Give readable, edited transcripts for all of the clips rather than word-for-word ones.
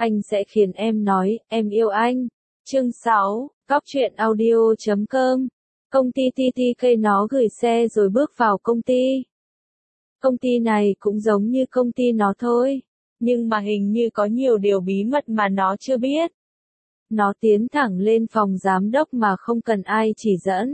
Anh sẽ khiến em nói, em yêu anh. Chương 6, Cóc truyện audio.com. Công ty TTK nó gửi xe rồi bước vào công ty. Công ty này cũng giống như công ty nó thôi, nhưng mà hình như có nhiều điều bí mật mà nó chưa biết. Nó tiến thẳng lên phòng giám đốc mà không cần ai chỉ dẫn.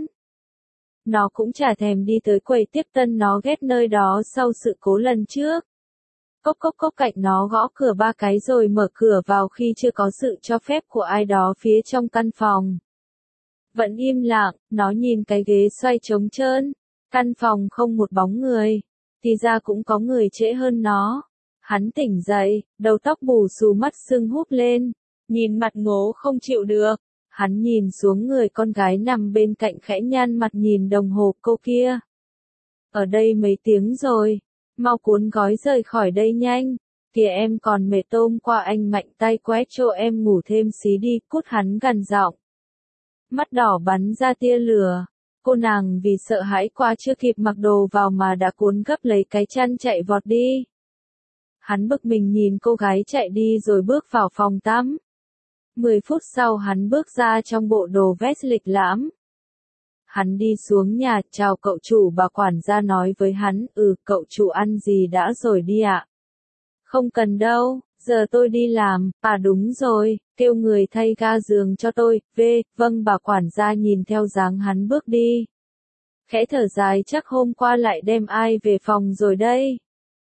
Nó cũng chả thèm đi tới quầy tiếp tân, nó ghét nơi đó sau sự cố lần trước. Cốc cốc cốc, cạnh nó gõ cửa 3 cái rồi mở cửa vào khi chưa có sự cho phép của ai đó phía trong căn phòng. Vẫn im lặng, nó nhìn cái ghế xoay trống trơn. Căn phòng không một bóng người. Thì ra cũng có người trễ hơn nó. Hắn tỉnh dậy, đầu tóc bù xù, mắt sưng húp lên. Nhìn mặt ngố không chịu được. Hắn nhìn xuống người con gái nằm bên cạnh, khẽ nhăn mặt nhìn đồng hồ. Cô kia. Ở đây mấy tiếng rồi. Mau cuốn gói rời khỏi đây nhanh. Kìa em còn mệt, tôm qua anh mạnh tay quét cho em ngủ thêm xí đi. Cút, hắn gằn giọng. Mắt đỏ bắn ra tia lửa. Cô nàng vì sợ hãi quá chưa kịp mặc đồ vào mà đã cuốn gấp lấy cái chăn chạy vọt đi. Hắn bực mình nhìn cô gái chạy đi rồi bước vào phòng tắm. 10 phút sau hắn bước ra trong bộ đồ vest lịch lãm. Hắn đi xuống nhà, chào cậu chủ. Bà quản gia nói với hắn, cậu chủ ăn gì đã rồi đi ạ? Không cần đâu, giờ tôi đi làm. À đúng rồi, kêu người thay ga giường cho tôi. Vâng. Bà quản gia nhìn theo dáng hắn bước đi. Khẽ thở dài, chắc hôm qua lại đem ai về phòng rồi đây.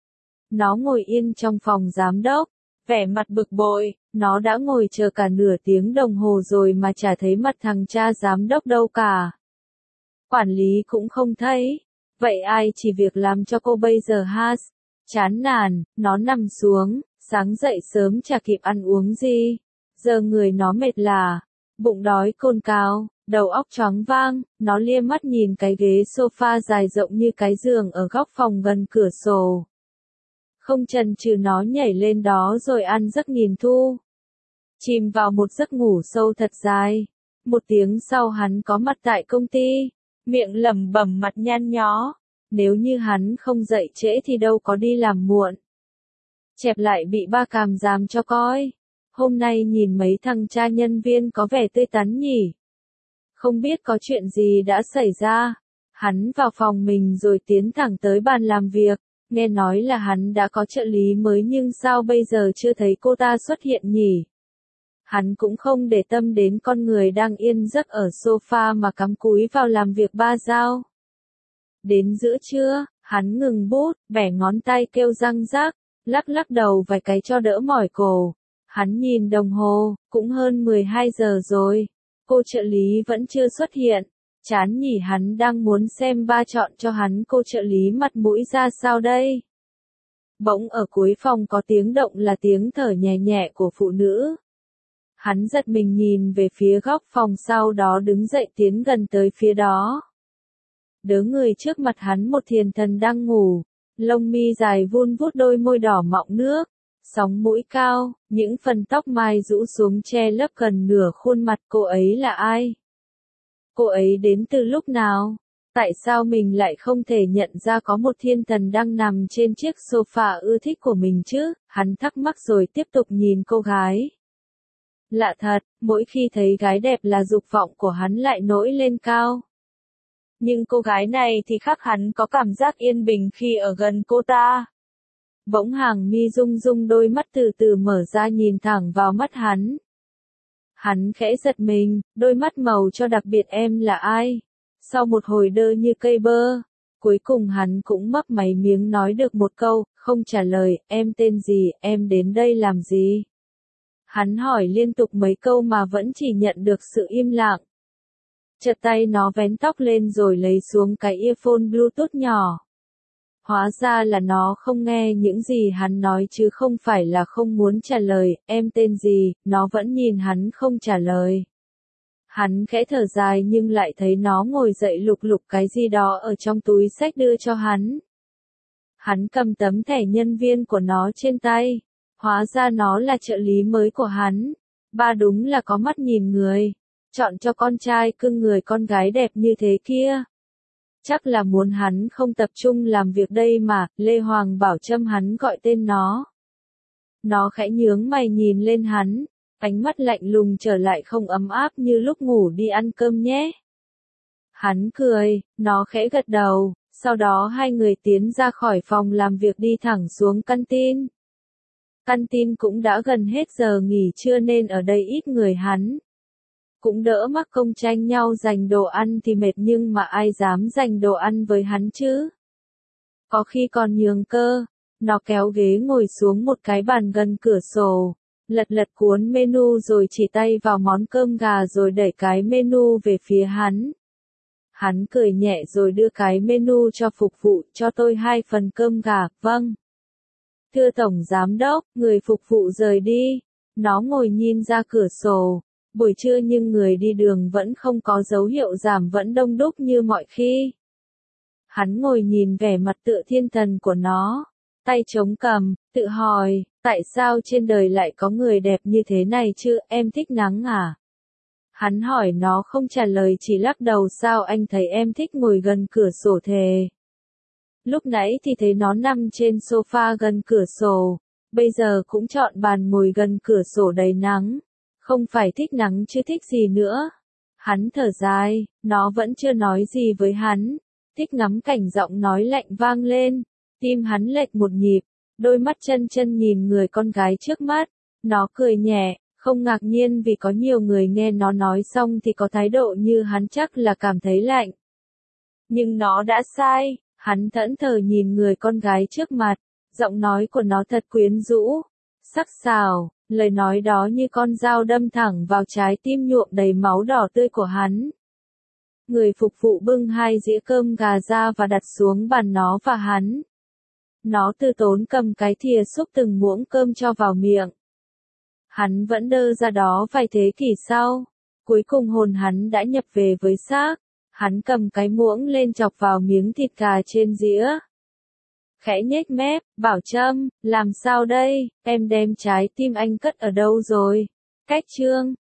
Nó ngồi yên trong phòng giám đốc, vẻ mặt bực bội. Nó đã ngồi chờ cả nửa tiếng đồng hồ rồi mà chả thấy mặt thằng cha giám đốc đâu cả. Quản lý cũng không thấy. Vậy ai chỉ việc làm cho cô bây giờ ha? Chán nản, nó nằm xuống. Sáng dậy sớm chả kịp ăn uống gì. Giờ người nó mệt lả, bụng đói cồn cào, đầu óc choáng váng. Nó lia mắt nhìn cái ghế sofa dài rộng như cái giường ở góc phòng gần cửa sổ. Không chần chừ nó nhảy lên đó rồi ăn giấc nghìn thu. Chìm vào một giấc ngủ sâu thật dài. 1 tiếng sau hắn có mặt tại công ty. Miệng lẩm bẩm, mặt nhăn nhó. Nếu như hắn không dậy trễ thì đâu có đi làm muộn. Chẹp lại bị ba càm giam cho coi. Hôm nay nhìn mấy thằng cha nhân viên có vẻ tươi tắn nhỉ. Không biết có chuyện gì đã xảy ra. Hắn vào phòng mình rồi tiến thẳng tới bàn làm việc. Nghe nói là hắn đã có trợ lý mới nhưng sao bây giờ chưa thấy cô ta xuất hiện nhỉ? Hắn cũng không để tâm đến con người đang yên giấc ở sofa mà cắm cúi vào làm việc ba dao. Đến giữa trưa, hắn ngừng bút, bẻ ngón tay kêu răng rác, lắc lắc đầu vài cái cho đỡ mỏi cổ. Hắn nhìn đồng hồ, cũng hơn 12 giờ rồi. Cô trợ lý vẫn chưa xuất hiện. Chán nhỉ, hắn đang muốn xem ba chọn cho hắn cô trợ lý mặt mũi ra sao đây. Bỗng ở cuối phòng có tiếng động, là tiếng thở nhẹ nhẹ của phụ nữ. Hắn giật mình nhìn về phía góc phòng, sau đó đứng dậy tiến gần tới phía đó. Đứa người trước mặt hắn một thiền thần đang ngủ, lông mi dài vun vút, đôi môi đỏ mọng nước, sóng mũi cao, những phần tóc mai rũ xuống che lấp gần nửa khuôn mặt. Cô ấy là ai? Cô ấy đến từ lúc nào? Tại sao mình lại không thể nhận ra có một thiên thần đang nằm trên chiếc sofa ưa thích của mình chứ? Hắn thắc mắc rồi tiếp tục nhìn cô gái. Lạ thật, mỗi khi thấy gái đẹp là dục vọng của hắn lại nổi lên cao. Nhưng cô gái này thì khác, hắn có cảm giác yên bình khi ở gần cô ta. Bỗng hàng mi rung rung, đôi mắt từ từ mở ra nhìn thẳng vào mắt hắn. Hắn khẽ giật mình, đôi mắt màu cho đặc biệt. Em là ai? Sau một hồi đơ như cây bơ, cuối cùng hắn cũng mấp máy miếng nói được một câu, không trả lời. Em tên gì, em đến đây làm gì? Hắn hỏi liên tục mấy câu mà vẫn chỉ nhận được sự im lặng. Chợt tay nó vén tóc lên rồi lấy xuống cái earphone Bluetooth nhỏ. Hóa ra là nó không nghe những gì hắn nói chứ không phải là không muốn trả lời. Em tên gì? Nó vẫn nhìn hắn không trả lời. Hắn khẽ thở dài nhưng lại thấy nó ngồi dậy lục lục cái gì đó ở trong túi xách đưa cho hắn. Hắn cầm tấm thẻ nhân viên của nó trên tay. Hóa ra nó là trợ lý mới của hắn. Ba đúng là có mắt nhìn người. Chọn cho con trai cưng người con gái đẹp như thế kia. Chắc là muốn hắn không tập trung làm việc đây mà. Lê Hoàng Bảo Trâm hắn gọi tên nó. Nó khẽ nhướng mày nhìn lên hắn, ánh mắt lạnh lùng trở lại không ấm áp như lúc ngủ đi ăn cơm nhé. Hắn cười, nó khẽ gật đầu, sau đó hai người tiến ra khỏi phòng làm việc đi thẳng xuống canteen. Canteen cũng đã gần hết giờ nghỉ trưa nên ở đây ít người hắn. Cũng đỡ mắc công tranh nhau giành đồ ăn thì mệt nhưng mà ai dám giành đồ ăn với hắn chứ. Có khi còn nhường cơ, nó kéo ghế ngồi xuống một cái bàn gần cửa sổ, lật lật cuốn menu rồi chỉ tay vào món cơm gà rồi đẩy cái menu về phía hắn. Hắn cười nhẹ rồi đưa cái menu cho phục vụ, cho tôi 2 phần cơm gà, vâng. Thưa Tổng Giám đốc, người phục vụ rời đi. Nó ngồi nhìn ra cửa sổ. Buổi trưa nhưng người đi đường vẫn không có dấu hiệu giảm, vẫn đông đúc như mọi khi. Hắn ngồi nhìn vẻ mặt tựa thiên thần của nó, tay chống cằm, tự hỏi, tại sao trên đời lại có người đẹp như thế này chứ, em thích nắng à? Hắn hỏi nó không trả lời chỉ lắc đầu, sao anh thấy em thích ngồi gần cửa sổ thế? Lúc nãy thì thấy nó nằm trên sofa gần cửa sổ, bây giờ cũng chọn bàn ngồi gần cửa sổ đầy nắng. Không phải thích nắng chứ thích gì nữa. Hắn thở dài, nó vẫn chưa nói gì với hắn. Thích ngắm cảnh, giọng nói lạnh vang lên. Tim hắn lệch một nhịp, đôi mắt chân chân nhìn người con gái trước mắt. Nó cười nhẹ, không ngạc nhiên vì có nhiều người nghe nó nói xong thì có thái độ như hắn chắc là cảm thấy lạnh. Nhưng nó đã sai, hắn thẫn thờ nhìn người con gái trước mặt. Giọng nói của nó thật quyến rũ, sắc sảo. Lời nói đó như con dao đâm thẳng vào trái tim nhuộm đầy máu đỏ tươi của hắn. Người phục vụ bưng 2 dĩa cơm gà ra và đặt xuống bàn nó và hắn. Nó từ tốn cầm cái thìa xúc từng muỗng cơm cho vào miệng. Hắn vẫn đơ ra đó vài thế kỷ sau. Cuối cùng hồn hắn đã nhập về với xác. Hắn cầm cái muỗng lên chọc vào miếng thịt gà trên dĩa. Khẽ nhếch mép, bảo Trâm, làm sao đây, em đem trái tim anh cất ở đâu rồi? Cách chương